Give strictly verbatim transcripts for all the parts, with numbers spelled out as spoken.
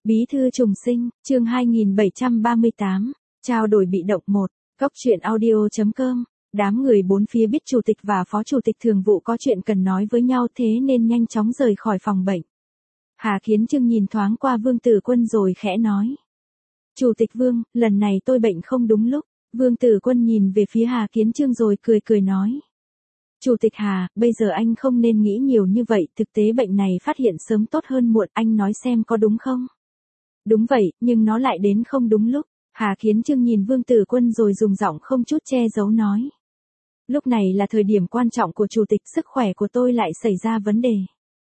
Bí thư trùng sinh, chương hai nghìn bảy trăm ba mươi tám, trao đổi bị động một, góc truyện audio.com, đám người bốn phía biết chủ tịch và phó chủ tịch thường vụ có chuyện cần nói với nhau thế nên nhanh chóng rời khỏi phòng bệnh. Hà Kiến Trương nhìn thoáng qua Vương Tử Quân rồi khẽ nói. Chủ tịch Vương, lần này tôi bệnh không đúng lúc. Vương Tử Quân nhìn về phía Hà Kiến Trương rồi cười cười nói. Chủ tịch Hà, bây giờ anh không nên nghĩ nhiều như vậy, thực tế bệnh này phát hiện sớm tốt hơn muộn, anh nói xem có đúng không? Đúng vậy, nhưng nó lại đến không đúng lúc. Hà Kiến Trương nhìn Vương Tử Quân rồi dùng giọng không chút che giấu nói. Lúc này là thời điểm quan trọng của chủ tịch, sức khỏe của tôi lại xảy ra vấn đề.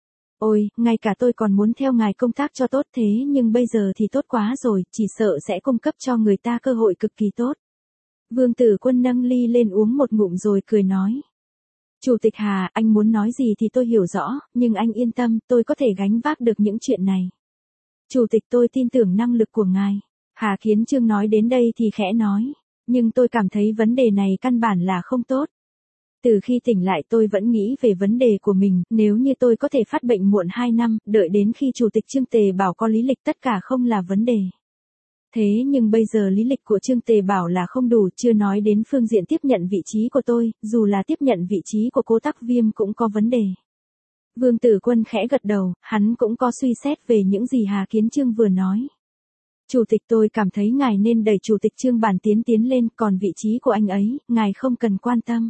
Ôi, ngay cả tôi còn muốn theo ngài công tác cho tốt thế nhưng bây giờ thì tốt quá rồi, chỉ sợ sẽ cung cấp cho người ta cơ hội cực kỳ tốt. Vương Tử Quân nâng ly lên uống một ngụm rồi cười nói. Chủ tịch Hà, anh muốn nói gì thì tôi hiểu rõ, nhưng anh yên tâm, tôi có thể gánh vác được những chuyện này. Chủ tịch tôi tin tưởng năng lực của ngài. Hà Kiến Trương nói đến đây thì khẽ nói. Nhưng tôi cảm thấy vấn đề này căn bản là không tốt. Từ khi tỉnh lại tôi vẫn nghĩ về vấn đề của mình, nếu như tôi có thể phát bệnh muộn hai năm, đợi đến khi Chủ tịch Trương Tề Bảo có lý lịch tất cả không là vấn đề. Thế nhưng bây giờ lý lịch của Trương Tề Bảo là không đủ, chưa nói đến phương diện tiếp nhận vị trí của tôi, dù là tiếp nhận vị trí của Cố Tắc Viêm cũng có vấn đề. Vương Tử Quân khẽ gật đầu, hắn cũng có suy xét về những gì Hà Kiến Trương vừa nói. Chủ tịch tôi cảm thấy ngài nên đẩy Chủ tịch Trương Bản Tiến tiến lên, còn vị trí của anh ấy, ngài không cần quan tâm.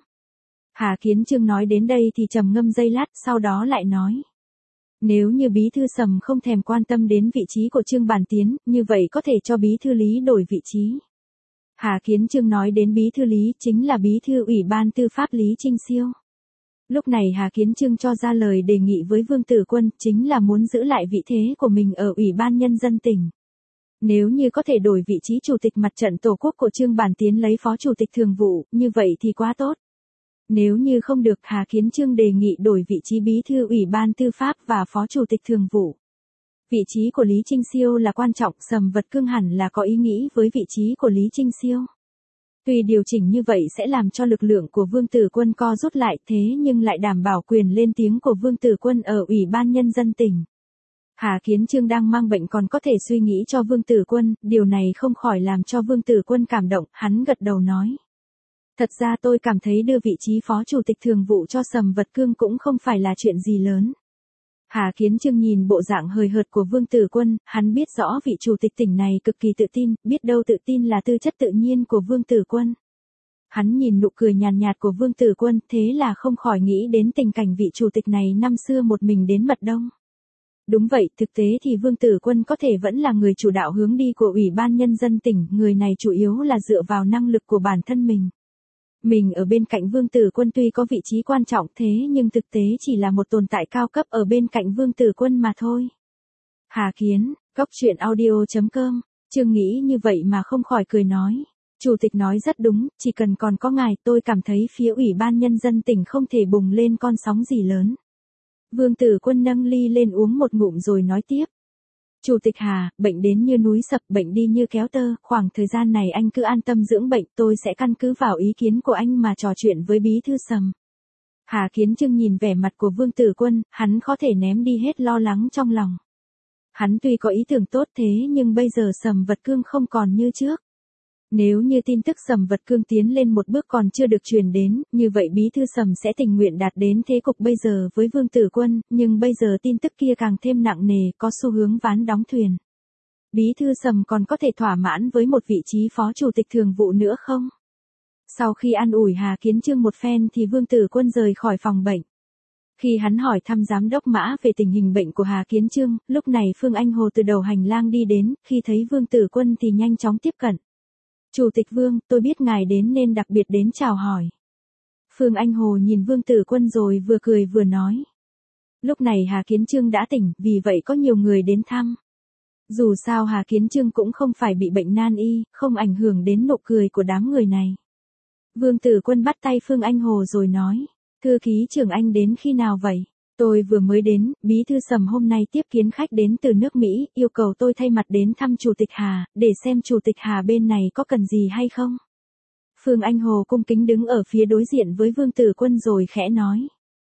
Hà Kiến Trương nói đến đây thì trầm ngâm giây lát, sau đó lại nói. Nếu như Bí thư Sầm không thèm quan tâm đến vị trí của Trương Bản Tiến, như vậy có thể cho Bí thư Lý đổi vị trí. Hà Kiến Trương nói đến Bí thư Lý chính là Bí thư Ủy ban Tư pháp Lý Trinh Siêu. Lúc này Hà Kiến Trương cho ra lời đề nghị với Vương Tử Quân, chính là muốn giữ lại vị thế của mình ở Ủy ban Nhân dân tỉnh. Nếu như có thể đổi vị trí Chủ tịch Mặt trận Tổ quốc của Trương Bản Tiến lấy Phó Chủ tịch Thường vụ, như vậy thì quá tốt. Nếu như không được, Hà Kiến Trương đề nghị đổi vị trí Bí thư Ủy ban Tư pháp và Phó Chủ tịch Thường vụ. Vị trí của Lý Trinh Siêu là quan trọng, Sầm Vật Cương hẳn là có ý nghĩ với vị trí của Lý Trinh Siêu. Tuy điều chỉnh như vậy sẽ làm cho lực lượng của Vương Tử Quân co rút lại thế nhưng lại đảm bảo quyền lên tiếng của Vương Tử Quân ở Ủy ban Nhân dân tỉnh. Hà Kiến Trương đang mang bệnh còn có thể suy nghĩ cho Vương Tử Quân, điều này không khỏi làm cho Vương Tử Quân cảm động, hắn gật đầu nói. Thật ra tôi cảm thấy đưa vị trí Phó Chủ tịch Thường vụ cho Sầm Vật Cương cũng không phải là chuyện gì lớn. Hà Kiến Trương nhìn bộ dạng hời hợt của Vương Tử Quân, hắn biết rõ vị Chủ tịch tỉnh này cực kỳ tự tin, biết đâu tự tin là tư chất tự nhiên của Vương Tử Quân. Hắn nhìn nụ cười nhàn nhạt của Vương Tử Quân, thế là không khỏi nghĩ đến tình cảnh vị Chủ tịch này năm xưa một mình đến Mật Đông. Đúng vậy, thực tế thì Vương Tử Quân có thể vẫn là người chủ đạo hướng đi của Ủy ban Nhân dân tỉnh, người này chủ yếu là dựa vào năng lực của bản thân mình. Mình ở bên cạnh Vương Tử Quân tuy có vị trí quan trọng thế nhưng thực tế chỉ là một tồn tại cao cấp ở bên cạnh Vương Tử Quân mà thôi. Hà Kiến, góc truyện audio.com, Trương nghĩ như vậy mà không khỏi cười nói. Chủ tịch nói rất đúng, chỉ cần còn có ngài tôi cảm thấy phía Ủy ban Nhân dân tỉnh không thể bùng lên con sóng gì lớn. Vương Tử Quân nâng ly lên uống một ngụm rồi nói tiếp. Chủ tịch Hà, bệnh đến như núi sập, bệnh đi như kéo tơ, khoảng thời gian này anh cứ an tâm dưỡng bệnh, tôi sẽ căn cứ vào ý kiến của anh mà trò chuyện với Bí thư Sầm. Hà Kiến Trương nhìn vẻ mặt của Vương Tử Quân, hắn khó thể ném đi hết lo lắng trong lòng. Hắn tuy có ý tưởng tốt thế nhưng bây giờ Sầm Vật Cương không còn như trước. Nếu như tin tức Sầm Vật Cương tiến lên một bước còn chưa được truyền đến, như vậy Bí thư Sầm sẽ tình nguyện đạt đến thế cục bây giờ với Vương Tử Quân, nhưng bây giờ tin tức kia càng thêm nặng nề, có xu hướng ván đóng thuyền. Bí thư Sầm còn có thể thỏa mãn với một vị trí Phó Chủ tịch Thường vụ nữa không? Sau khi an ủi Hà Kiến Trương một phen thì Vương Tử Quân rời khỏi phòng bệnh. Khi hắn hỏi thăm giám đốc Mã về tình hình bệnh của Hà Kiến Trương, lúc này Phương Anh Hồ từ đầu hành lang đi đến, khi thấy Vương Tử Quân thì nhanh chóng tiếp cận. Chủ tịch Vương, tôi biết ngài đến nên đặc biệt đến chào hỏi. Phương Anh Hồ nhìn Vương Tử Quân rồi vừa cười vừa nói. Lúc này Hà Kiến Trương đã tỉnh, vì vậy có nhiều người đến thăm. Dù sao Hà Kiến Trương cũng không phải bị bệnh nan y, không ảnh hưởng đến nụ cười của đám người này. Vương Tử Quân bắt tay Phương Anh Hồ rồi nói. Thư ký trưởng anh đến khi nào vậy? Tôi vừa mới đến, Bí thư Sầm hôm nay tiếp kiến khách đến từ nước Mỹ, yêu cầu tôi thay mặt đến thăm Chủ tịch Hà, để xem Chủ tịch Hà bên này có cần gì hay không. Phương Anh Hồ cung kính đứng ở phía đối diện với Vương Tử Quân rồi khẽ nói.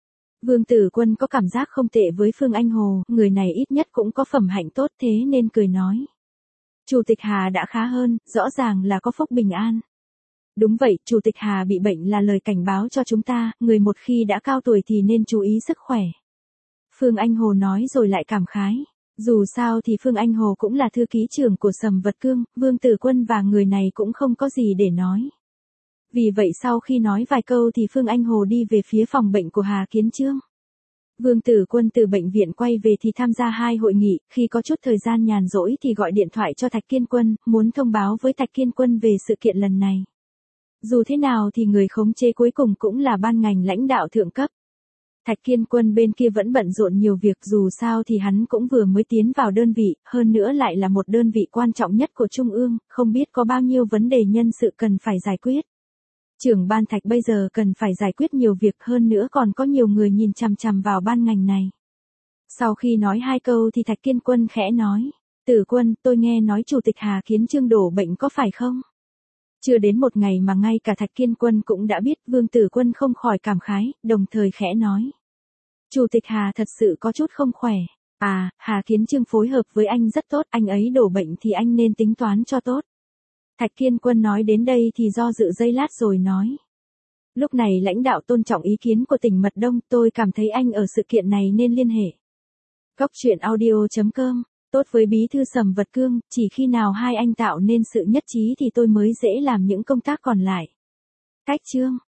Vương Tử Quân có cảm giác không tệ với Phương Anh Hồ, người này ít nhất cũng có phẩm hạnh tốt thế nên cười nói. Chủ tịch Hà đã khá hơn, rõ ràng là có phúc bình an. Đúng vậy, Chủ tịch Hà bị bệnh là lời cảnh báo cho chúng ta, người một khi đã cao tuổi thì nên chú ý sức khỏe. Phương Anh Hồ nói rồi lại cảm khái. Dù sao thì Phương Anh Hồ cũng là thư ký trưởng của Sầm Vật Cương, Vương Tử Quân và người này cũng không có gì để nói. Vì vậy sau khi nói vài câu thì Phương Anh Hồ đi về phía phòng bệnh của Hà Kiến Chương. Vương Tử Quân từ bệnh viện quay về thì tham gia hai hội nghị, khi có chút thời gian nhàn rỗi thì gọi điện thoại cho Thạch Kiên Quân, muốn thông báo với Thạch Kiên Quân về sự kiện lần này. Dù thế nào thì người khống chế cuối cùng cũng là ban ngành lãnh đạo thượng cấp. Thạch Kiên Quân bên kia vẫn bận rộn nhiều việc, dù sao thì hắn cũng vừa mới tiến vào đơn vị, hơn nữa lại là một đơn vị quan trọng nhất của Trung ương, không biết có bao nhiêu vấn đề nhân sự cần phải giải quyết. Trưởng ban Thạch bây giờ cần phải giải quyết nhiều việc, hơn nữa còn có nhiều người nhìn chằm chằm vào ban ngành này. Sau khi nói hai câu thì Thạch Kiên Quân khẽ nói, Tử Quân, tôi nghe nói Chủ tịch Hà Kiến Chương đổ bệnh có phải không? Chưa đến một ngày mà ngay cả Thạch Kiên Quân cũng đã biết, Vương Tử Quân không khỏi cảm khái, đồng thời khẽ nói. Chủ tịch Hà thật sự có chút không khỏe. À, Hà Kiến Chương phối hợp với anh rất tốt, anh ấy đổ bệnh thì anh nên tính toán cho tốt. Thạch Kiên Quân nói đến đây thì do dự giây lát rồi nói. Lúc này lãnh đạo tôn trọng ý kiến của tỉnh Mật Đông, tôi cảm thấy anh ở sự kiện này nên liên hệ. Góc truyện audio chấm com, tốt với bí thư Sầm Vật Cương, chỉ khi nào hai anh tạo nên sự nhất trí thì tôi mới dễ làm những công tác còn lại. Cách chương